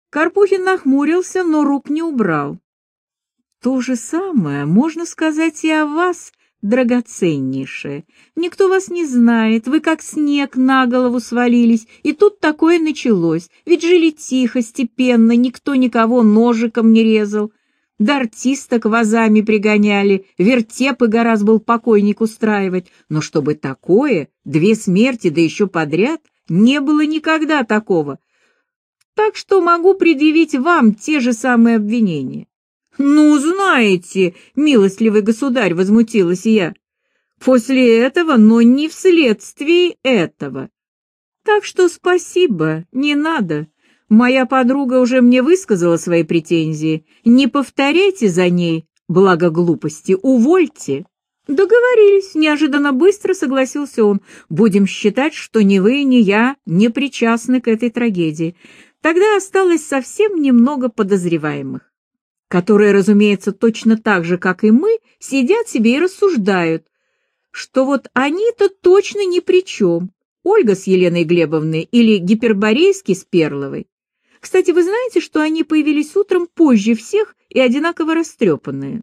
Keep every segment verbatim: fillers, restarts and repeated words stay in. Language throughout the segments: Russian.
Карпухин нахмурился, но рук не убрал. То же самое можно сказать и о вас, драгоценнейшая. Никто вас не знает, вы как снег на голову свалились, и тут такое началось. Ведь жили тихо, степенно, никто никого ножиком не резал. Да артисток вазами пригоняли, вертепы гораздо был покойник устраивать. Но чтобы такое, две смерти, да еще подряд, не было никогда такого. Так что могу предъявить вам те же самые обвинения. «Ну, знаете, милостливый государь», — возмутилась я, — «после этого, но не вследствие этого. Так что спасибо, не надо. Моя подруга уже мне высказала свои претензии. Не повторяйте за ней, благо глупости, увольте». «Договорились», — неожиданно быстро согласился он. «Будем считать, что ни вы, ни я не причастны к этой трагедии. Тогда осталось совсем немного подозреваемых, которые, разумеется, точно так же, как и мы, сидят себе и рассуждают, что вот они-то точно ни при чем. Ольга с Еленой Глебовной или Гиперборейский с Перловой. Кстати, вы знаете, что они появились утром позже всех и одинаково растрепанные?»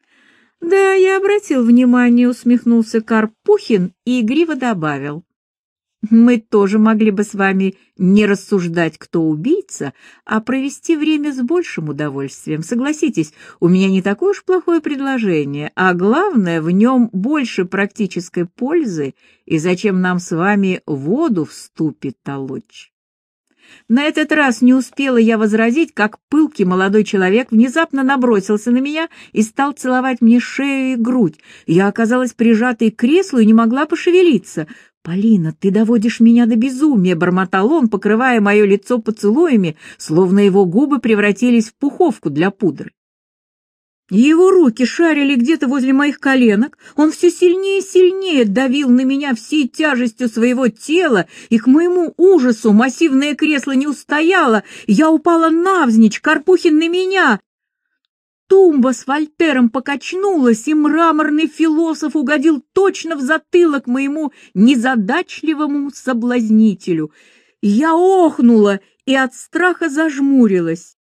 «Да, я обратил внимание», — усмехнулся Карпухин и игриво добавил. «Мы тоже могли бы с вами не рассуждать, кто убийца, а провести время с большим удовольствием. Согласитесь, у меня не такое уж плохое предложение, а главное, в нем больше практической пользы, и зачем нам с вами воду в ступе толочь?» На этот раз не успела я возразить, как пылкий молодой человек внезапно набросился на меня и стал целовать мне шею и грудь. Я оказалась прижатой к креслу и не могла пошевелиться. «Полина, ты доводишь меня до безумия», — бормотал он, покрывая мое лицо поцелуями, словно его губы превратились в пуховку для пудры. Его руки шарили где-то возле моих коленок, он все сильнее и сильнее давил на меня всей тяжестью своего тела, и к моему ужасу массивное кресло не устояло, я упала навзничь, Карпухин на меня. Тумба с Вольтером покачнулась, и мраморный философ угодил точно в затылок моему незадачливому соблазнителю. Я охнула и от страха зажмурилась.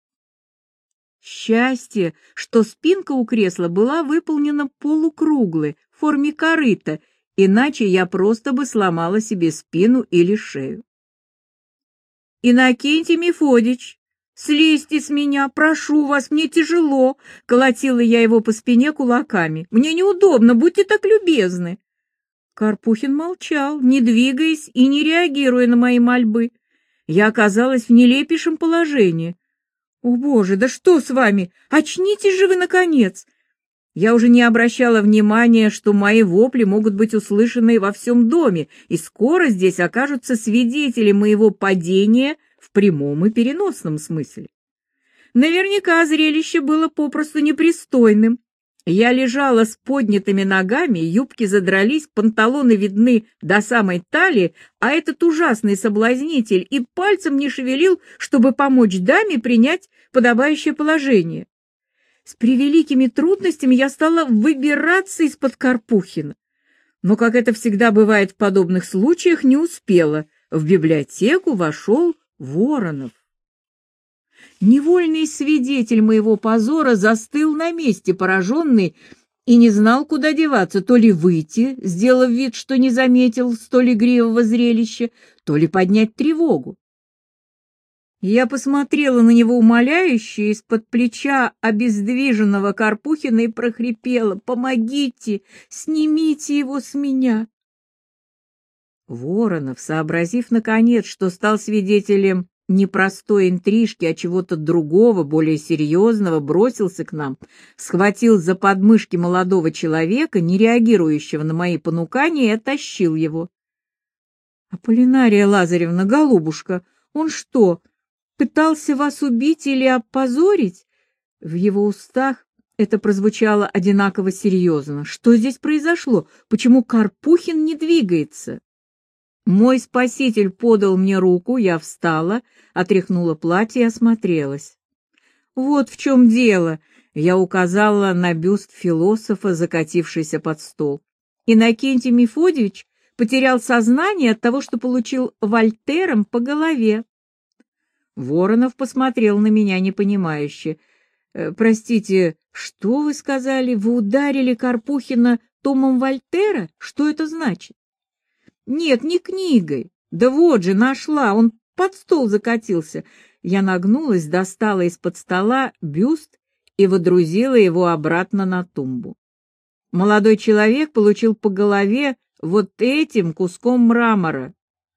Счастье, что спинка у кресла была выполнена полукруглой, в форме корыта, иначе я просто бы сломала себе спину или шею. «Иннокентий Мефодич, слезьте с меня, прошу вас, мне тяжело», — колотила я его по спине кулаками. «Мне неудобно, будьте так любезны». Карпухин молчал, не двигаясь и не реагируя на мои мольбы. Я оказалась в нелепейшем положении. «О, Боже, да что с вами? Очнитесь же вы, наконец!» Я уже не обращала внимания, что мои вопли могут быть услышаны во всем доме, и скоро здесь окажутся свидетели моего падения в прямом и переносном смысле. Наверняка зрелище было попросту непристойным. Я лежала с поднятыми ногами, юбки задрались, панталоны видны до самой талии, а этот ужасный соблазнитель и пальцем не шевелил, чтобы помочь даме принять подобающее положение. С превеликими трудностями я стала выбираться из-под Карпухина, но, как это всегда бывает в подобных случаях, не успела. В библиотеку вошел Воронов. Невольный свидетель моего позора застыл на месте, пораженный, и не знал, куда деваться, то ли выйти, сделав вид, что не заметил столь игривого зрелища, то ли поднять тревогу. Я посмотрела на него умоляюще из-под плеча обездвиженного Карпухина и прохрипела: «Помогите, снимите его с меня!» Воронов, сообразив наконец, что стал свидетелем не простой интрижки, а чего-то другого, более серьезного, бросился к нам, схватил за подмышки молодого человека, не реагирующего на мои понукания, и оттащил его. «Аполлинария Лазаревна, голубушка, он что, пытался вас убить или опозорить?» В его устах это прозвучало одинаково серьезно. «Что здесь произошло? Почему Карпухин не двигается?» Мой спаситель подал мне руку, я встала, отряхнула платье и осмотрелась. «Вот в чем дело», — я указала на бюст философа, закатившийся под стол. «Иннокентий Мефодьевич потерял сознание от того, что получил Вольтером по голове». Воронов посмотрел на меня непонимающе. «Э, простите, что вы сказали? Вы ударили Карпухина томом Вольтера? Что это значит?» «Нет, не книгой. Да вот же, нашла, он под стол закатился». Я нагнулась, достала из-под стола бюст и водрузила его обратно на тумбу. Молодой человек получил по голове вот этим куском мрамора.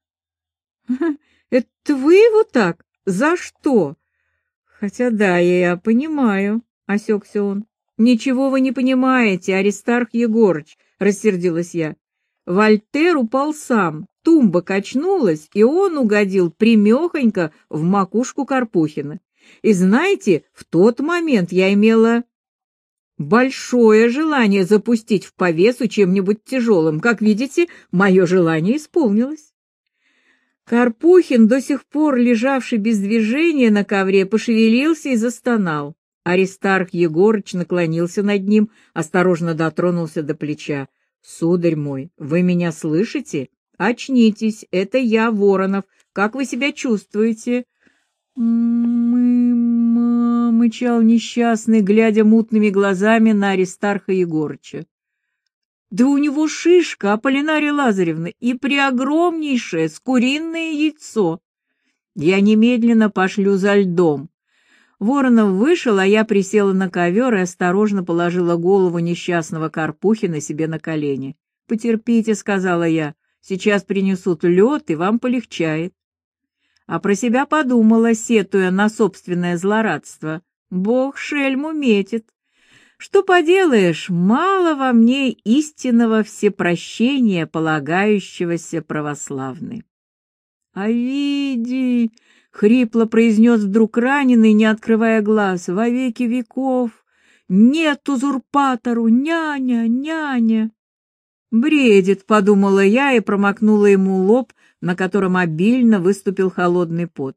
«Это вы его так? За что?» «Хотя да, я понимаю», — осекся он. «Ничего вы не понимаете, Аристарх Егорыч», — рассердилась я. «Вольтер упал сам, тумба качнулась, и он угодил примехонько в макушку Карпухина. И знаете, в тот момент я имела большое желание запустить в повесу чем-нибудь тяжелым. Как видите, мое желание исполнилось». Карпухин, до сих пор лежавший без движения на ковре, пошевелился и застонал. Аристарх Егорыч наклонился над ним, осторожно дотронулся до плеча. «Сударь мой, вы меня слышите? Очнитесь, это я, Воронов. Как вы себя чувствуете?» «Мы-ма», — мычал несчастный, глядя мутными глазами на Аристарха Егорыча. «Да у него шишка, Аполлинария Лазаревна, и преогромнейшее скуриное яйцо. Я немедленно пошлю за льдом». Воронов вышел, а я присела на ковер и осторожно положила голову несчастного Карпухина себе на колени. «Потерпите», — сказала я, — «сейчас принесут лед, и вам полегчает». А про себя подумала, сетуя на собственное злорадство. Бог шельму метит. Что поделаешь, мало во мне истинного всепрощения, полагающегося православной. «Овидий!» — хрипло произнес вдруг раненый, не открывая глаз. «Во веки веков! Нет узурпатору! Няня, няня!» «Бредит», — подумала я и промокнула ему лоб, на котором обильно выступил холодный пот.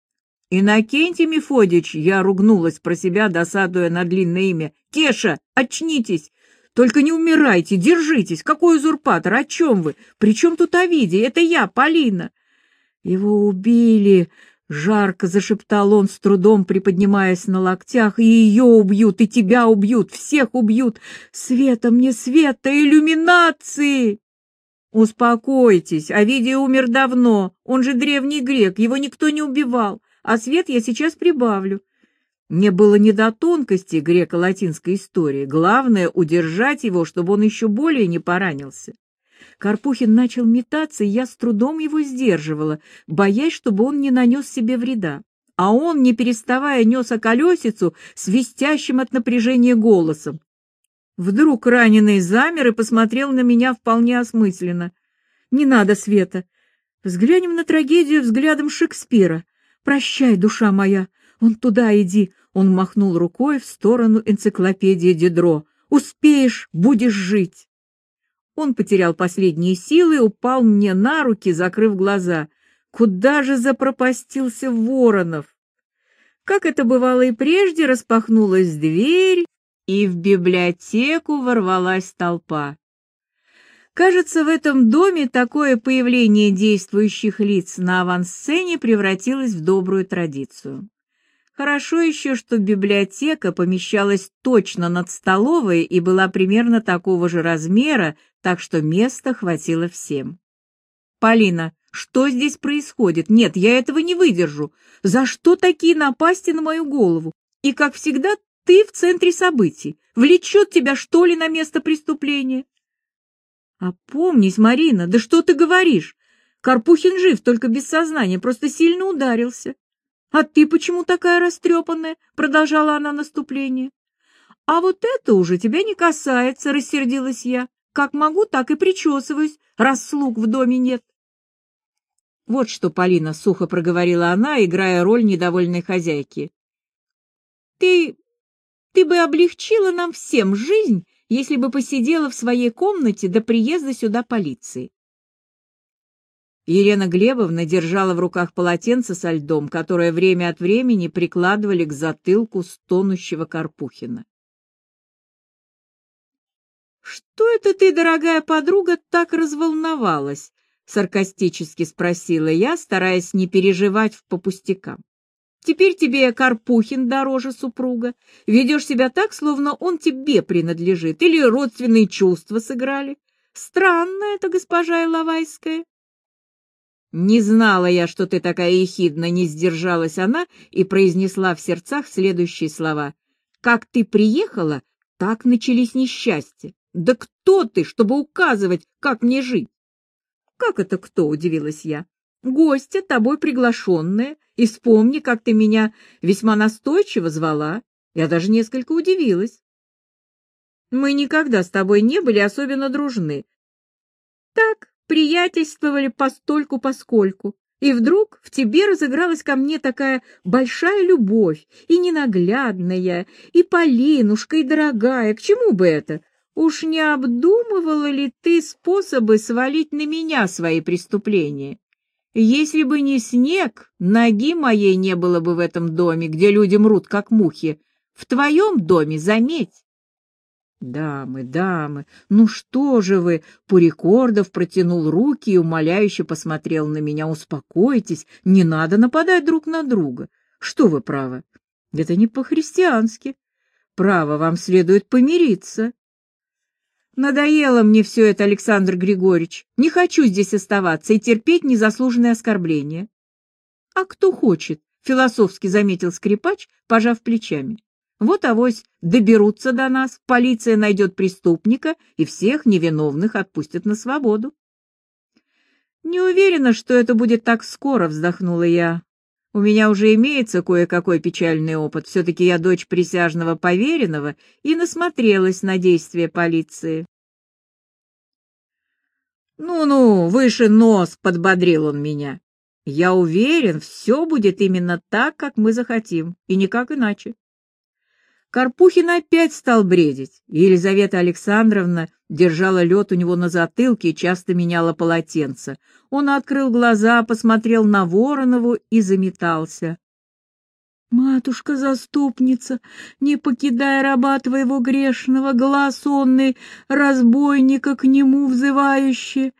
«Иннокентий Мефодич», — я ругнулась про себя, досадуя на длинное имя. «Кеша, очнитесь! Только не умирайте, держитесь! Какой узурпатор? О чем вы? При чем тут Овидий? Это я, Полина!» «Его убили!» — жарко зашептал он, с трудом приподнимаясь на локтях. «И ее убьют, и тебя убьют, всех убьют! Света мне, света, иллюминации!» «Успокойтесь, Овидий умер давно, он же древний грек, его никто не убивал, а свет я сейчас прибавлю». Мне было не до тонкостей греко-латинской истории, главное — удержать его, чтобы он еще более не поранился. Карпухин начал метаться, и я с трудом его сдерживала, боясь, чтобы он не нанес себе вреда. А он, не переставая, нес околесицу свистящим от напряжения голосом. Вдруг раненый замер и посмотрел на меня вполне осмысленно. «Не надо, Света. Взглянем на трагедию взглядом Шекспира. Прощай, душа моя. Вон туда иди». Он махнул рукой в сторону энциклопедии Дидро. «Успеешь, будешь жить». Он потерял последние силы и упал мне на руки, закрыв глаза. Куда же запропастился Воронов? Как это бывало и прежде, распахнулась дверь, и в библиотеку ворвалась толпа. Кажется, в этом доме такое появление действующих лиц на авансцене превратилось в добрую традицию. Хорошо еще, что библиотека помещалась точно над столовой и была примерно такого же размера, так что места хватило всем. «Полина, что здесь происходит? Нет, я этого не выдержу. За что такие напасти на мою голову? И, как всегда, ты в центре событий. Влечет тебя, что ли, на место преступления?» «Опомнись, Марина, да что ты говоришь? Карпухин жив, только без сознания, просто сильно ударился». «А ты почему такая растрепанная?» — продолжала она наступление. «А вот это уже тебя не касается», — рассердилась я. «Как могу, так и причесываюсь, раз слуг в доме нет». «Вот что, Полина», — сухо проговорила она, играя роль недовольной хозяйки. «Ты... ты бы облегчила нам всем жизнь, если бы посидела в своей комнате до приезда сюда полиции». Елена Глебовна держала в руках полотенце со льдом, которое время от времени прикладывали к затылку стонущего Карпухина. «Что это ты, дорогая подруга, так разволновалась?» — саркастически спросила я, стараясь не переживать по пустякам. Теперь тебе Карпухин дороже супруга. Ведешь себя так, словно он тебе принадлежит, или родственные чувства сыграли. Странно это, госпожа Иловайская. Не знала я, что ты такая ехидна, не сдержалась она и произнесла в сердцах следующие слова. Как ты приехала, так начались несчастья. Да кто ты, чтобы указывать, как мне жить? Как это кто, удивилась я. Гостья, тобой приглашенная, и вспомни, как ты меня весьма настойчиво звала. Я даже несколько удивилась. Мы никогда с тобой не были особенно дружны. Так, приятельствовали постольку-поскольку, и вдруг в тебе разыгралась ко мне такая большая любовь, и ненаглядная, и Полинушка, и дорогая. К чему бы это? Уж не обдумывала ли ты способы свалить на меня свои преступления? Если бы не снег, ноги моей не было бы в этом доме, где люди мрут, как мухи. В твоем доме, заметь. Дамы, дамы, ну что же вы? Пурикордов протянул руки и умоляюще посмотрел на меня. Успокойтесь, не надо нападать друг на друга. Что вы, право? Это не по-христиански. Право, вам следует помириться. Надоело мне все это, Александр Григорьевич. Не хочу здесь оставаться и терпеть незаслуженные оскорбления. — А кто хочет? — философски заметил скрипач, пожав плечами. — Вот авось доберутся до нас, полиция найдет преступника и всех невиновных отпустят на свободу. — Не уверена, что это будет так скоро, — вздохнула я. У меня уже имеется кое-какой печальный опыт. Все-таки я дочь присяжного поверенного и насмотрелась на действия полиции. «Ну-ну, выше нос!» — подбодрил он меня. «Я уверен, все будет именно так, как мы захотим, и никак иначе». Карпухин опять стал бредить, и Елизавета Александровна держала лед у него на затылке и часто меняла полотенце. Он открыл глаза, посмотрел на Воронову и заметался. «Матушка-заступница, не покидай раба твоего грешного, глаз онный, разбойника к нему взывающий.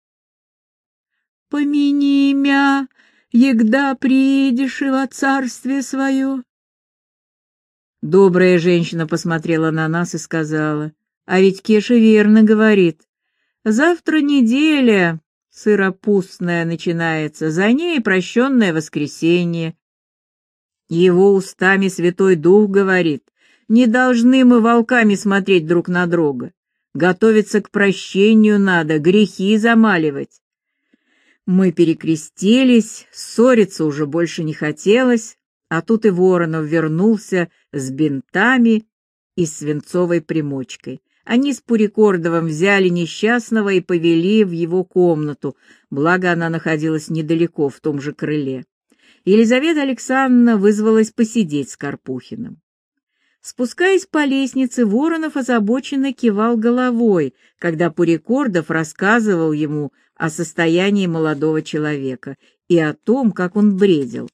Помяни мя, егда приедешь и во царствие свое». Добрая женщина посмотрела на нас и сказала: «А ведь Кеша верно говорит. Завтра неделя сыропустная начинается, за ней прощенное воскресенье. Его устами Святой Дух говорит: не должны мы волками смотреть друг на друга. Готовиться к прощению надо, грехи замаливать». Мы перекрестились, ссориться уже больше не хотелось. А тут и Воронов вернулся с бинтами и свинцовой примочкой. Они с Пурикордовым взяли несчастного и повели в его комнату, благо она находилась недалеко, в том же крыле. Елизавета Александровна вызвалась посидеть с Карпухиным. Спускаясь по лестнице, Воронов озабоченно кивал головой, когда Пурикордов рассказывал ему о состоянии молодого человека и о том, как он бредил.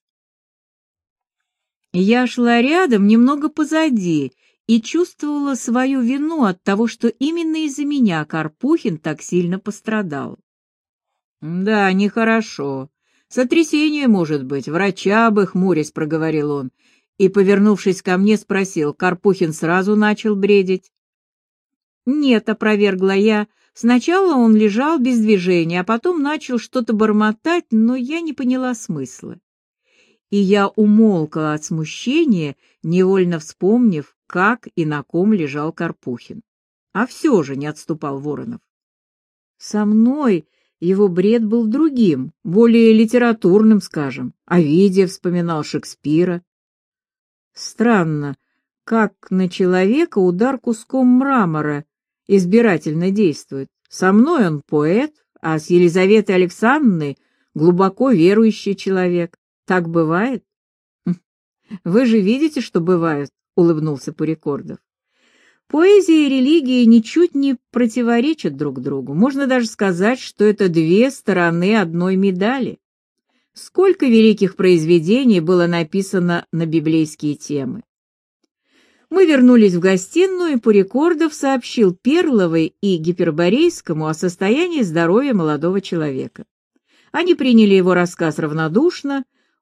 Я шла рядом, немного позади, и чувствовала свою вину от того, что именно из-за меня Карпухин так сильно пострадал. «Да, нехорошо. Сотрясение, может быть, врача бы, хмурясь, проговорил он, и, повернувшись ко мне, спросил: Карпухин сразу начал бредить? «Нет», — опровергла я, — «сначала он лежал без движения, а потом начал что-то бормотать, но я не поняла смысла». И я умолкла от смущения, невольно вспомнив, как и на ком лежал Карпухин. А все же не отступал Воронов. Со мной его бред был другим, более литературным, скажем. Овидия вспоминал Шекспира. Странно, как на человека удар куском мрамора избирательно действует. Со мной он поэт, а с Елизаветой Александровной глубоко верующий человек. Так бывает? Вы же видите, что бывает, улыбнулся Пурикордов. Поэзия и религия ничуть не противоречат друг другу. Можно даже сказать, что это две стороны одной медали. Сколько великих произведений было написано на библейские темы. Мы вернулись в гостиную, и Пурикордов сообщил Перловой и Гиперборейскому о состоянии здоровья молодого человека. Они приняли его рассказ равнодушно.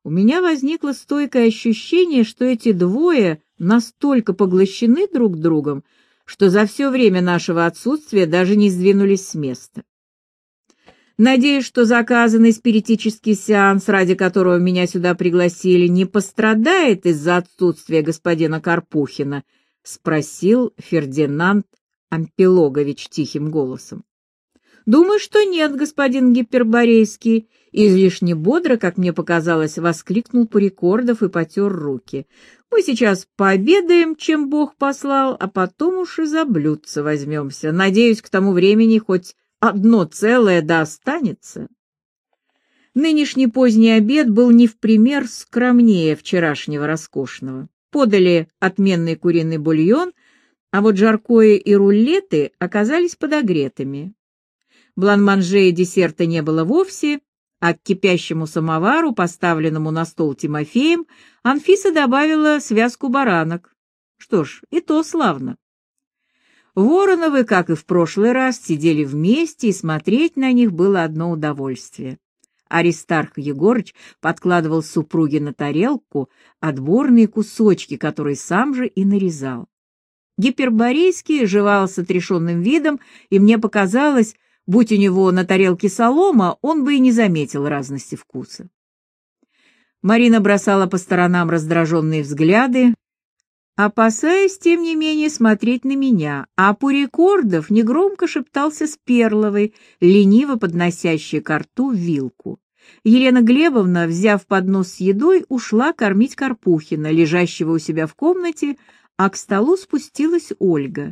У меня возникло стойкое ощущение, что эти двое настолько поглощены друг другом, что за все время нашего отсутствия даже не сдвинулись с места. Надеюсь, что заказанный спиритический сеанс, ради которого меня сюда пригласили, не пострадает из-за отсутствия господина Карпухина, — спросил Фердинанд Ампилогович тихим голосом. — Думаю, что нет, господин Гиперборейский. Излишне бодро, как мне показалось, воскликнул Порекордов и потер руки. Мы сейчас пообедаем, чем Бог послал, а потом уж и за блюдце возьмемся. Надеюсь, к тому времени хоть одно целое да останется. Нынешний поздний обед был не в пример скромнее вчерашнего роскошного. Подали отменный куриный бульон, а вот жаркое и рулеты оказались подогретыми. Бланманже и десерта не было вовсе, а к кипящему самовару, поставленному на стол Тимофеем, Анфиса добавила связку баранок. Что ж, и то славно. Вороновы, как и в прошлый раз, сидели вместе, и смотреть на них было одно удовольствие. Аристарх Егорыч подкладывал супруге на тарелку отборные кусочки, которые сам же и нарезал. Гиперборейский жевал с отрешенным видом, и мне показалось, будь у него на тарелке солома, он бы и не заметил разности вкуса. Марина бросала по сторонам раздраженные взгляды, опасаясь, тем не менее, смотреть на меня, а Порекордов негромко шептался с Перловой, лениво подносящей ко рту вилку. Елена Глебовна, взяв поднос с едой, ушла кормить Карпухина, лежащего у себя в комнате, а к столу спустилась Ольга.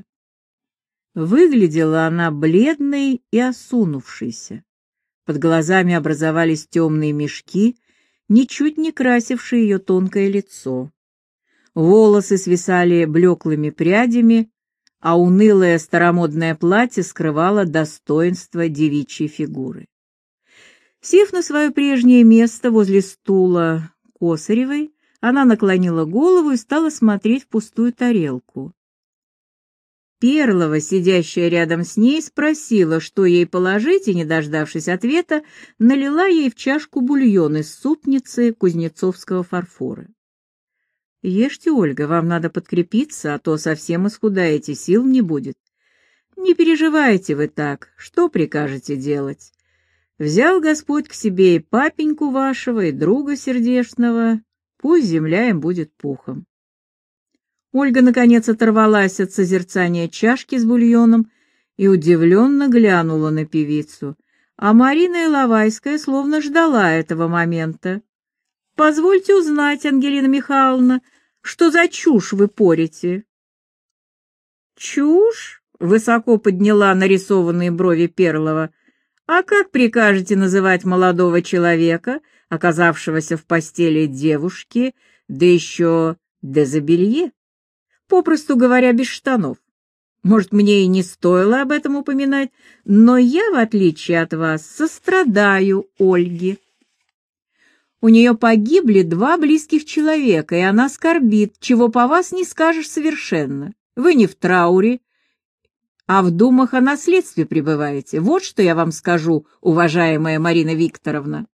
Выглядела она бледной и осунувшейся. Под глазами образовались темные мешки, ничуть не красившие ее тонкое лицо. Волосы свисали блеклыми прядями, а унылое старомодное платье скрывало достоинство девичьей фигуры. Сев на свое прежнее место возле стула Косаревой, она наклонила голову и стала смотреть в пустую тарелку. Перлова, сидящая рядом с ней, спросила, что ей положить, и, не дождавшись ответа, налила ей в чашку бульон из супницы кузнецовского фарфора. «Ешьте, Ольга, вам надо подкрепиться, а то совсем исхудаете, сил не будет. Не переживайте вы так, что прикажете делать? Взял Господь к себе и папеньку вашего, и друга сердечного, пусть земля им будет пухом». Ольга, наконец, оторвалась от созерцания чашки с бульоном и удивленно глянула на певицу, а Марина Иловайская словно ждала этого момента. «Позвольте узнать, Ангелина Михайловна, что за чушь вы порите?» «Чушь?» — высоко подняла нарисованные брови Перлова. «А как прикажете называть молодого человека, оказавшегося в постели девушки, да еще дезобелье? Попросту говоря, без штанов. Может, мне и не стоило об этом упоминать, но я, в отличие от вас, сострадаю Ольге. У нее погибли два близких человека, и она скорбит, чего по вас не скажешь совершенно. Вы не в трауре, а в думах о наследстве пребываете. Вот что я вам скажу, уважаемая Марина Викторовна».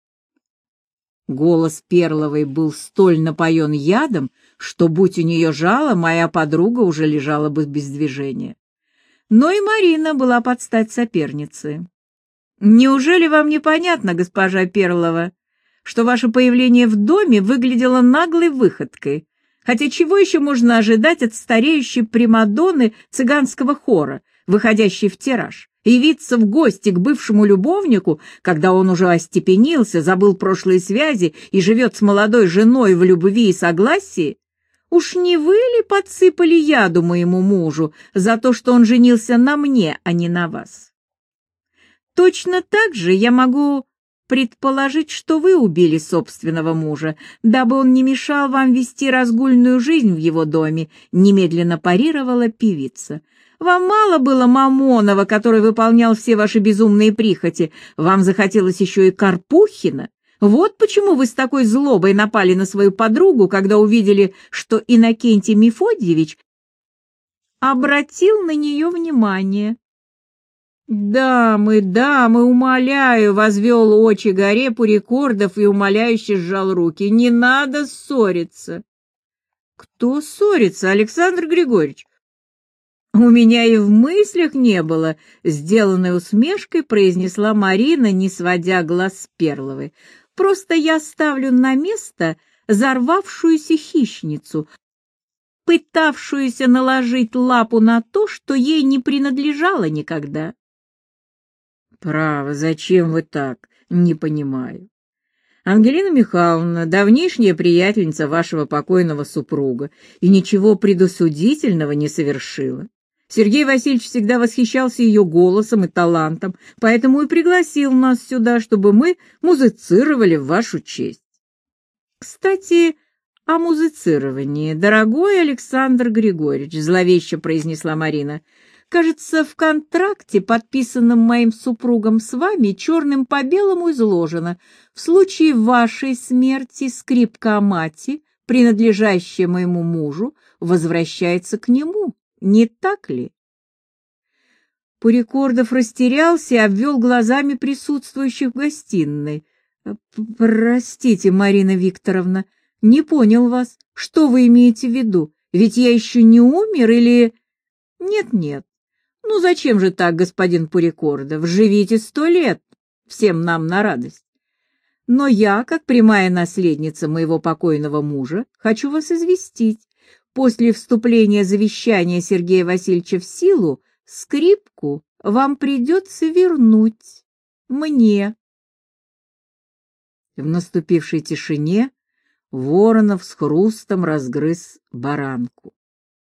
Голос Перловой был столь напоен ядом, что, будь у нее жало, моя подруга уже лежала бы без движения. Но и Марина была под стать сопернице. «Неужели вам непонятно, госпожа Перлова, что ваше появление в доме выглядело наглой выходкой? Хотя чего еще можно ожидать от стареющей примадонны цыганского хора, выходящей в тираж? Явиться в гости к бывшему любовнику, когда он уже остепенился, забыл прошлые связи и живет с молодой женой в любви и согласии? Уж не вы ли подсыпали яду моему мужу за то, что он женился на мне, а не на вас? Точно так же я могу предположить, что вы убили собственного мужа, дабы он не мешал вам вести разгульную жизнь в его доме, немедленно парировала певица. Вам мало было Мамонова, который выполнял все ваши безумные прихоти, вам захотелось еще и Карпухина. Вот почему вы с такой злобой напали на свою подругу, когда увидели, что Иннокентий Мефодьевич обратил на нее внимание. «Дамы, дамы, умоляю!» — возвел очи горе Пурикордов и умоляюще сжал руки. «Не надо ссориться!» «Кто ссорится, Александр Григорьевич?» «У меня и в мыслях не было», — сделанной усмешкой произнесла Марина, не сводя глаз с Перловой. «Просто я ставлю на место зарвавшуюся хищницу, пытавшуюся наложить лапу на то, что ей не принадлежало никогда». «Право, зачем вы так? Не понимаю. Ангелина Михайловна — давнишняя приятельница вашего покойного супруга и ничего предосудительного не совершила. Сергей Васильевич всегда восхищался ее голосом и талантом, поэтому и пригласил нас сюда, чтобы мы музицировали в вашу честь. Кстати, о музицировании, дорогой Александр Григорьевич, — зловеще произнесла Марина, — кажется, в контракте, подписанном моим супругом с вами, черным по белому изложено: в случае вашей смерти скрипка Амати, принадлежащая моему мужу, возвращается к нему. Не так ли? Пурикордов растерялся и обвел глазами присутствующих в гостиной. «Простите, Марина Викторовна, не понял вас. Что вы имеете в виду? Ведь я еще не умер или...» «Нет-нет. Ну зачем же так, господин Пурикордов? Живите сто лет, всем нам на радость. Но я, как прямая наследница моего покойного мужа, хочу вас известить. После вступления завещания Сергея Васильевича в силу скрипку вам придется вернуть мне». В наступившей тишине Воронов с хрустом разгрыз баранку.